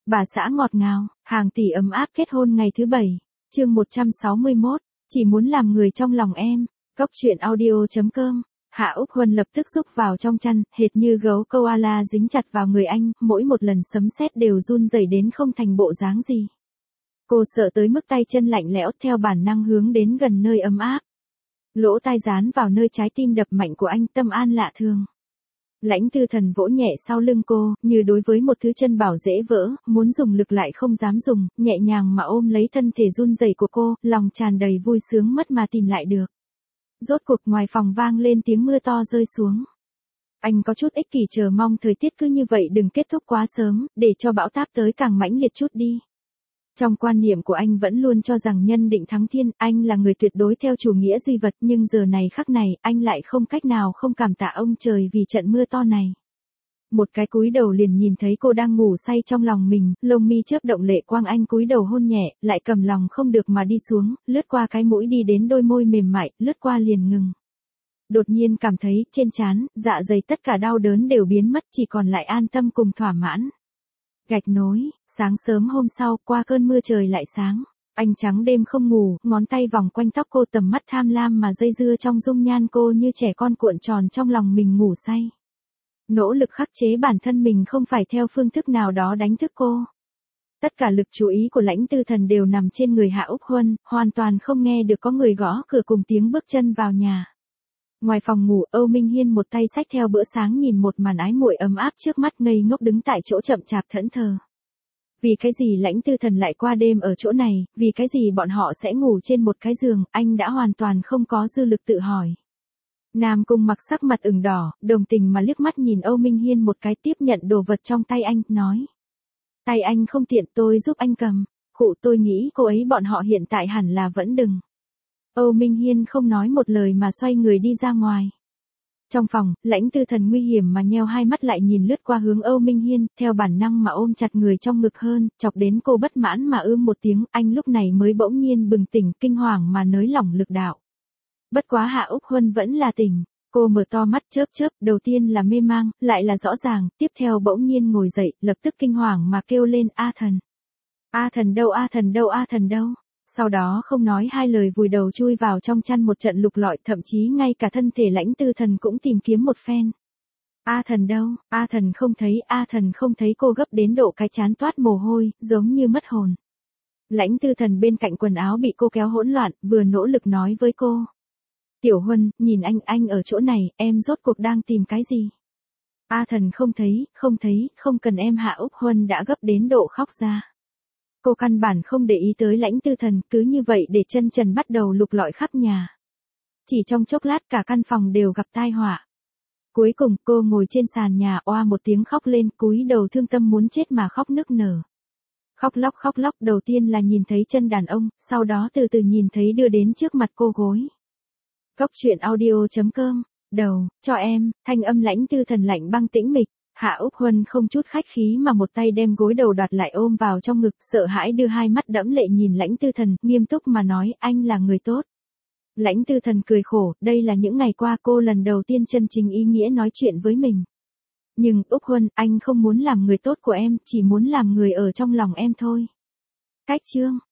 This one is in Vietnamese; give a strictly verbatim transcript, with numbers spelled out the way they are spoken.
Bà xã ngọt ngào, hàng tỷ ấm áp kết hôn ngày thứ bảy. Chương một trăm sáu mươi mốt, chỉ muốn làm người trong lòng em. Cốc truyện audio chấm com. Hạ Úc Huân lập tức rúc vào trong chăn, hệt như gấu koala dính chặt vào người anh, mỗi một lần sấm sét đều run rẩy đến không thành bộ dáng gì. Cô sợ tới mức tay chân lạnh lẽo, theo bản năng hướng đến gần nơi ấm áp. Lỗ tai dán vào nơi trái tim đập mạnh của anh, tâm an lạ thường. Lãnh Tư Thần vỗ nhẹ sau lưng cô, như đối với một thứ chân bảo dễ vỡ, muốn dùng lực lại không dám dùng, nhẹ nhàng mà ôm lấy thân thể run rẩy của cô, lòng tràn đầy vui sướng mất mà tìm lại được. Rốt cuộc ngoài phòng vang lên tiếng mưa to rơi xuống. Anh có chút ích kỷ chờ mong thời tiết cứ như vậy đừng kết thúc quá sớm, để cho bão táp tới càng mãnh liệt chút đi. Trong quan niệm của anh vẫn luôn cho rằng nhân định thắng thiên, anh là người tuyệt đối theo chủ nghĩa duy vật, nhưng giờ này khắc này, anh lại không cách nào không cảm tạ ông trời vì trận mưa to này. Một cái cúi đầu liền nhìn thấy cô đang ngủ say trong lòng mình, lông mi chớp động lệ quang, anh cúi đầu hôn nhẹ, lại cầm lòng không được mà đi xuống, lướt qua cái mũi đi đến đôi môi mềm mại, lướt qua liền ngừng. Đột nhiên cảm thấy, trên trán, dạ dày tất cả đau đớn đều biến mất, chỉ còn lại an tâm cùng thỏa mãn. Gạch nối, sáng sớm hôm sau, qua cơn mưa trời lại sáng. Anh trắng đêm không ngủ, ngón tay vòng quanh tóc cô, tầm mắt tham lam mà dây dưa trong dung nhan cô như trẻ con cuộn tròn trong lòng mình ngủ say. Nỗ lực khắc chế bản thân mình không phải theo phương thức nào đó đánh thức cô. Tất cả lực chú ý của Lãnh Tư Thần đều nằm trên người Hạ Úc Huân, hoàn toàn không nghe được có người gõ cửa cùng tiếng bước chân vào nhà. Ngoài phòng ngủ, Âu Minh Hiên một tay xách theo bữa sáng nhìn một màn ái muội ấm áp trước mắt, ngây ngốc đứng tại chỗ chậm chạp thẫn thờ. Vì cái gì Lãnh Tư Thần lại qua đêm ở chỗ này, vì cái gì bọn họ sẽ ngủ trên một cái giường, anh đã hoàn toàn không có dư lực tự hỏi. Nam Cung Mặc sắc mặt ửng đỏ, đồng tình mà liếc mắt nhìn Âu Minh Hiên một cái, tiếp nhận đồ vật trong tay anh, nói. Tay anh không tiện, tôi giúp anh cầm. Khụ, tôi nghĩ cô ấy bọn họ hiện tại hẳn là vẫn đừng. Âu Minh Hiên không nói một lời mà xoay người đi ra ngoài. Trong phòng, Lãnh Tư Thần nguy hiểm mà nheo hai mắt lại nhìn lướt qua hướng Âu Minh Hiên, theo bản năng mà ôm chặt người trong ngực hơn, chọc đến cô bất mãn mà ưm một tiếng, anh lúc này mới bỗng nhiên bừng tỉnh, kinh hoàng mà nới lỏng lực đạo. Bất quá Hạ Úc Huân vẫn là tỉnh, cô mở to mắt chớp chớp, đầu tiên là mê mang, lại là rõ ràng, tiếp theo bỗng nhiên ngồi dậy, lập tức kinh hoàng mà kêu lên A Thần. A Thần đâu, A Thần đâu, A Thần đâu. Sau đó không nói hai lời vùi đầu chui vào trong chăn một trận lục lọi, thậm chí ngay cả thân thể Lãnh Tư Thần cũng tìm kiếm một phen. A Thần đâu, A Thần không thấy, A Thần không thấy, cô gấp đến độ cái trán toát mồ hôi, giống như mất hồn. Lãnh Tư Thần bên cạnh quần áo bị cô kéo hỗn loạn, vừa nỗ lực nói với cô. Tiểu Huân, nhìn anh, anh ở chỗ này, em rốt cuộc đang tìm cái gì? A Thần không thấy, không thấy, không cần em. Hạ Úc Huân đã gấp đến độ khóc ra. Cô căn bản không để ý tới Lãnh Tư Thần, cứ như vậy để chân trần bắt đầu lục lọi khắp nhà. Chỉ trong chốc lát cả căn phòng đều gặp tai họa. Cuối cùng cô ngồi trên sàn nhà, oa một tiếng khóc lên, cúi đầu thương tâm muốn chết mà khóc nức nở. Khóc lóc khóc lóc, đầu tiên là nhìn thấy chân đàn ông, sau đó từ từ nhìn thấy đưa đến trước mặt cô gối. Cốc truyện audio chấm com, đầu, cho em, thanh âm Lãnh Tư Thần lạnh băng tĩnh mịch. Hạ Úc Huân không chút khách khí mà một tay đem gối đầu đoạt lại ôm vào trong ngực, sợ hãi đưa hai mắt đẫm lệ nhìn Lãnh Tư Thần, nghiêm túc mà nói, anh là người tốt. Lãnh Tư Thần cười khổ, đây là những ngày qua cô lần đầu tiên chân chính ý nghĩa nói chuyện với mình. Nhưng, Úc Huân, anh không muốn làm người tốt của em, chỉ muốn làm người ở trong lòng em thôi. Cách chương.